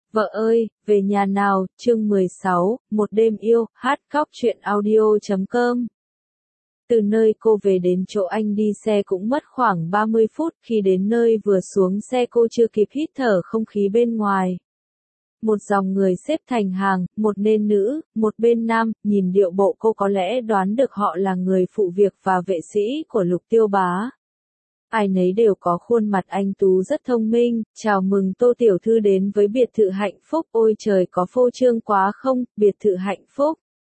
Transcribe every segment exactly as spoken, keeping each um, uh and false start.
Vợ ơi, về nhà nào, chương mười sáu, một đêm yêu, hát khóc truyện audio chấm com. Từ nơi cô về đến chỗ anh đi xe cũng mất khoảng ba mươi phút, khi đến nơi vừa xuống xe cô chưa kịp hít thở không khí bên ngoài. Một dòng người xếp thành hàng, một nên nữ, một bên nam, nhìn điệu bộ cô có lẽ đoán được họ là người phụ việc và vệ sĩ của Lục Tiêu Bá. Ai nấy đều có khuôn mặt anh tú rất thông minh, chào mừng Tô tiểu thư đến với biệt thự hạnh phúc, ôi trời có phô trương quá không, biệt thự hạnh phúc.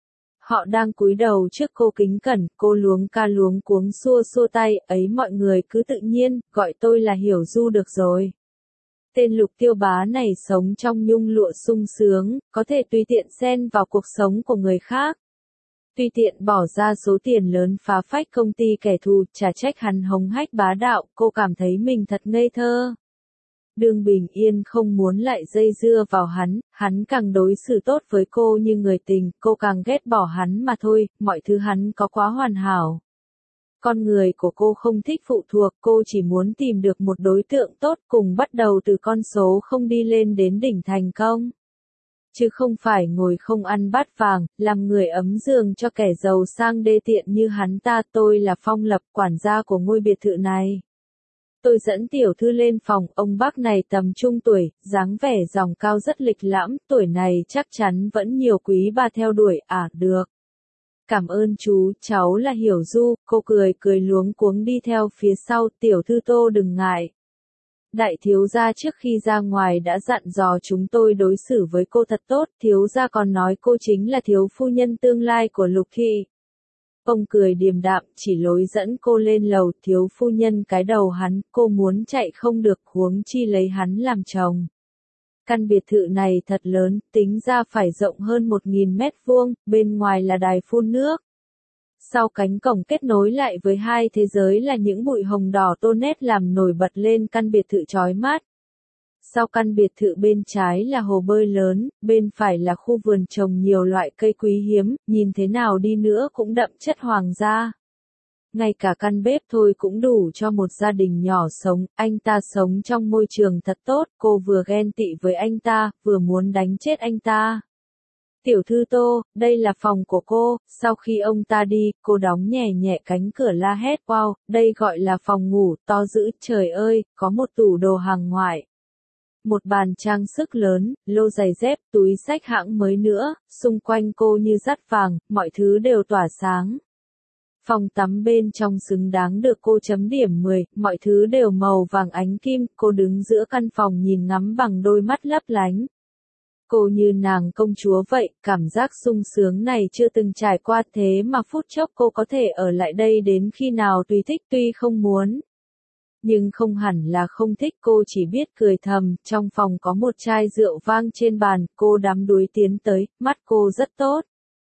Họ đang cúi đầu trước cô kính cẩn, cô luống ca luống cuống xua xua tay, ấy mọi người cứ tự nhiên, gọi tôi là Hiểu Du được rồi. Tên Lục Tiêu Bá này sống trong nhung lụa sung sướng, có thể tùy tiện xen vào cuộc sống của người khác. Tùy tiện bỏ ra số tiền lớn phá phách công ty kẻ thù, chả trách hắn hống hách bá đạo, cô cảm thấy mình thật ngây thơ. Đường bình yên không muốn lại dây dưa vào hắn, hắn càng đối xử tốt với cô như người tình, cô càng ghét bỏ hắn mà thôi, mọi thứ hắn có quá hoàn hảo. Con người của cô không thích phụ thuộc, cô chỉ muốn tìm được một đối tượng tốt cùng bắt đầu từ con số không đi lên đến đỉnh thành công. Chứ không phải ngồi không ăn bát vàng, làm người ấm giường cho kẻ giàu sang đê tiện như hắn ta. Tôi là Phong Lập, quản gia của ngôi biệt thự này. Tôi dẫn tiểu thư lên phòng, ông bác này tầm trung tuổi, dáng vẻ dòng cao rất lịch lãm, tuổi này chắc chắn vẫn nhiều quý bà theo đuổi, à, được. Cảm ơn chú, cháu là Hiểu Du, cô cười cười luống cuống đi theo phía sau, tiểu thư Tô đừng ngại. Đại thiếu gia trước khi ra ngoài đã dặn dò chúng tôi đối xử với cô thật tốt, thiếu gia còn nói cô chính là thiếu phu nhân tương lai của Lục thị. Ông cười điềm đạm, chỉ lối dẫn cô lên lầu, thiếu phu nhân cái đầu hắn, cô muốn chạy không được, huống chi lấy hắn làm chồng. Căn biệt thự này thật lớn, tính ra phải rộng hơn một nghìn mét vuông, bên ngoài là đài phun nước. Sau cánh cổng kết nối lại với hai thế giới là những bụi hồng đỏ tô nét làm nổi bật lên căn biệt thự chói mắt. Sau căn biệt thự bên trái là hồ bơi lớn, bên phải là khu vườn trồng nhiều loại cây quý hiếm, nhìn thế nào đi nữa cũng đậm chất hoàng gia. Ngay cả căn bếp thôi cũng đủ cho một gia đình nhỏ sống, anh ta sống trong môi trường thật tốt, cô vừa ghen tị với anh ta, vừa muốn đánh chết anh ta. Tiểu thư Tô, đây là phòng của cô, sau khi ông ta đi, cô đóng nhẹ nhẹ cánh cửa la hét, wow, đây gọi là phòng ngủ, to dữ, trời ơi, có một tủ đồ hàng ngoại. Một bàn trang sức lớn, lô giày dép, túi xách hãng mới nữa, xung quanh cô như dắt vàng, mọi thứ đều tỏa sáng. Phòng tắm bên trong xứng đáng được cô chấm điểm mười, mọi thứ đều màu vàng ánh kim, cô đứng giữa căn phòng nhìn ngắm bằng đôi mắt lấp lánh. Cô như nàng công chúa vậy, cảm giác sung sướng này chưa từng trải qua thế mà phút chốc cô có thể ở lại đây đến khi nào tùy thích tuy không muốn. Nhưng không hẳn là không thích, cô chỉ biết cười thầm, trong phòng có một chai rượu vang trên bàn, cô đắm đuối tiến tới, mắt cô rất tốt.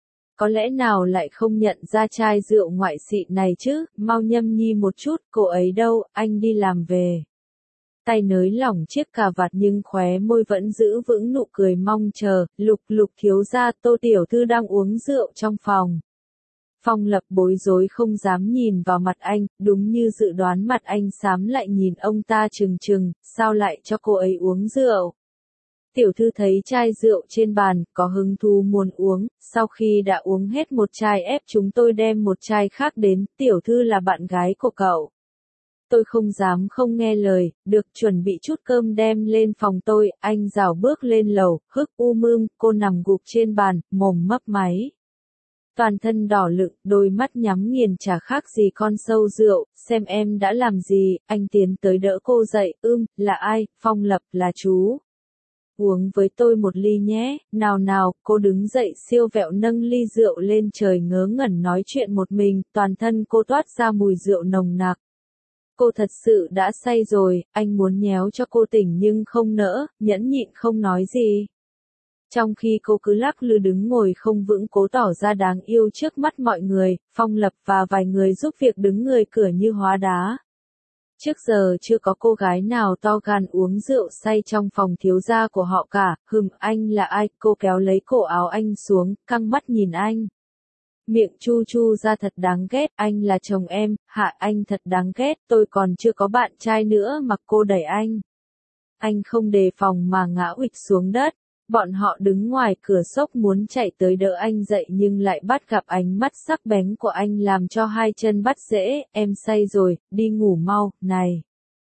Có lẽ nào lại không nhận ra chai rượu ngoại xịn này chứ, mau nhâm nhi một chút, cô ấy đâu, anh đi làm về. Tay nới lỏng chiếc cà vạt nhưng khóe môi vẫn giữ vững nụ cười mong chờ, Lục Lục thiếu gia, Tô tiểu thư đang uống rượu trong phòng. Phong Lập bối rối không dám nhìn vào mặt anh, đúng như dự đoán mặt anh xám lại nhìn ông ta trừng trừng, sao lại cho cô ấy uống rượu. Tiểu thư thấy chai rượu trên bàn, có hứng thú muốn uống, sau khi đã uống hết một chai ép chúng tôi đem một chai khác đến, tiểu thư là bạn gái của cậu. Tôi không dám không nghe lời, được chuẩn bị chút cơm đem lên phòng tôi, anh rảo bước lên lầu, hức u mương, cô nằm gục trên bàn, mồm mấp máy. Toàn thân đỏ lựng, đôi mắt nhắm nghiền chả khác gì con sâu rượu, xem em đã làm gì, anh tiến tới đỡ cô dậy, ưm, là ai, Phong Lập, là chú. Uống với tôi một ly nhé, nào nào, cô đứng dậy siêu vẹo nâng ly rượu lên trời ngớ ngẩn nói chuyện một mình, toàn thân cô toát ra mùi rượu nồng nặc. Cô thật sự đã say rồi, anh muốn nhéo cho cô tỉnh nhưng không nỡ, nhẫn nhịn không nói gì. Trong khi cô cứ lắc lư đứng ngồi không vững cố tỏ ra đáng yêu trước mắt mọi người, Phong Lập và vài người giúp việc đứng người cửa như hóa đá. Trước giờ chưa có cô gái nào to gan uống rượu say trong phòng thiếu gia của họ cả, hừm, anh là ai, cô kéo lấy cổ áo anh xuống, căng mắt nhìn anh. Miệng chu chu ra thật đáng ghét, anh là chồng em, hạ anh thật đáng ghét, tôi còn chưa có bạn trai nữa mà cô đẩy anh. Anh không đề phòng mà ngã uịch xuống đất. Bọn họ đứng ngoài cửa sốc muốn chạy tới đỡ anh dậy nhưng lại bắt gặp ánh mắt sắc bén của anh làm cho hai chân bắt rễ. Em say rồi, đi ngủ mau, này.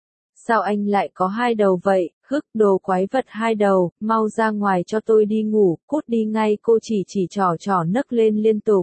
Sao anh lại có hai đầu vậy, hức đồ quái vật hai đầu, mau ra ngoài cho tôi đi ngủ, cút đi ngay. Cô chỉ chỉ trỏ trỏ nấc lên liên tục.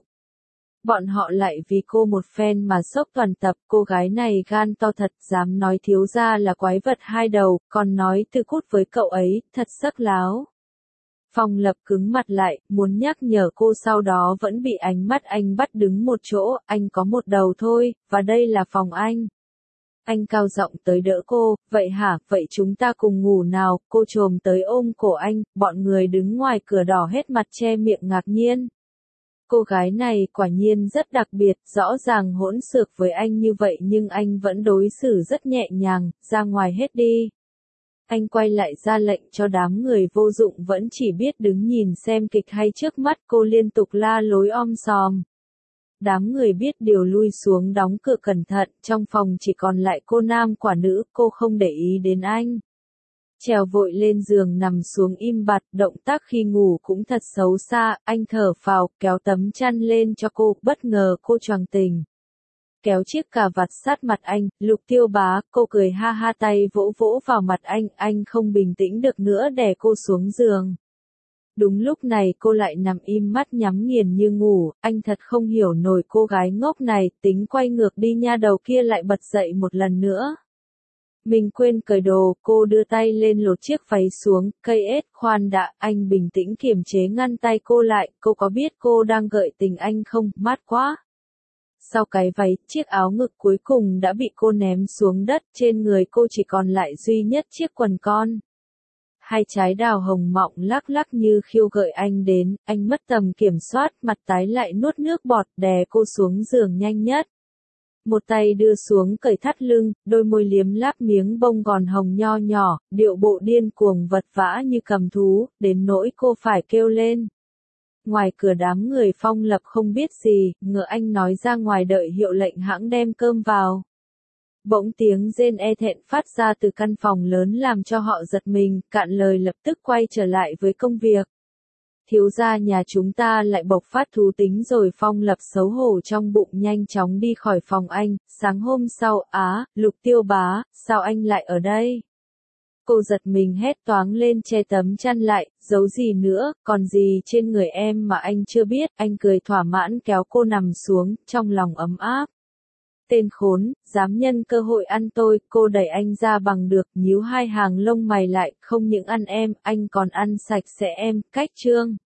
Bọn họ lại vì cô một phen mà sốc toàn tập, cô gái này gan to thật, dám nói thiếu gia là quái vật hai đầu, còn nói từ cút với cậu ấy, thật sắc láo. Phong Lập cứng mặt lại, muốn nhắc nhở cô sau đó vẫn bị ánh mắt anh bắt đứng một chỗ, anh có một đầu thôi, và đây là phòng anh. Anh cao giọng tới đỡ cô, vậy hả, vậy chúng ta cùng ngủ nào, cô chồm tới ôm cổ anh, bọn người đứng ngoài cửa đỏ hết mặt che miệng ngạc nhiên. Cô gái này quả nhiên rất đặc biệt, rõ ràng hỗn xược với anh như vậy nhưng anh vẫn đối xử rất nhẹ nhàng, ra ngoài hết đi. Anh quay lại ra lệnh cho đám người vô dụng vẫn chỉ biết đứng nhìn xem kịch hay trước mắt cô liên tục la lối om sòm. Đám người biết điều lui xuống đóng cửa cẩn thận, trong phòng chỉ còn lại cô nam quả nữ, cô không để ý đến anh. Trèo vội lên giường nằm xuống im bặt, động tác khi ngủ cũng thật xấu xa, anh thở phào, kéo tấm chăn lên cho cô, bất ngờ cô choàng tỉnh. Kéo chiếc cà vạt sát mặt anh, Lục Tiêu Bá, cô cười ha ha tay vỗ vỗ vào mặt anh, anh không bình tĩnh được nữa đè cô xuống giường. Đúng lúc này cô lại nằm im mắt nhắm nghiền như ngủ, anh thật không hiểu nổi cô gái ngốc này, tính quay ngược đi nha đầu kia lại bật dậy một lần nữa. Mình quên cởi đồ, cô đưa tay lên lột chiếc váy xuống, cây ết, khoan đã, anh bình tĩnh kiềm chế ngăn tay cô lại, cô có biết cô đang gợi tình anh không, mát quá. Sau cái váy, chiếc áo ngực cuối cùng đã bị cô ném xuống đất, trên người cô chỉ còn lại duy nhất chiếc quần con. Hai trái đào hồng mọng lắc lắc như khiêu gợi anh đến, anh mất tầm kiểm soát, mặt tái lại nuốt nước bọt, đè cô xuống giường nhanh nhất. Một tay đưa xuống cởi thắt lưng, đôi môi liếm láp miếng bông gòn hồng nho nhỏ, điệu bộ điên cuồng vật vã như cầm thú, đến nỗi cô phải kêu lên. Ngoài cửa đám người Phong Lập không biết gì, ngờ anh nói ra ngoài đợi hiệu lệnh hãng đem cơm vào. Bỗng tiếng rên e thẹn phát ra từ căn phòng lớn làm cho họ giật mình, cạn lời lập tức quay trở lại với công việc. Thiếu gia nhà chúng ta lại bộc phát thú tính rồi. Phong Lập xấu hổ trong bụng nhanh chóng đi khỏi phòng anh, sáng hôm sau, á, Lục Tiêu Bá, sao anh lại ở đây? Cô giật mình hét toáng lên che tấm chăn lại, giấu gì nữa, còn gì trên người em mà anh chưa biết, anh cười thỏa mãn kéo cô nằm xuống, trong lòng ấm áp. Tên khốn, dám nhân cơ hội ăn tôi, cô đẩy anh ra bằng được, nhíu hai hàng lông mày lại, không những ăn em, anh còn ăn sạch sẽ em, cách trương.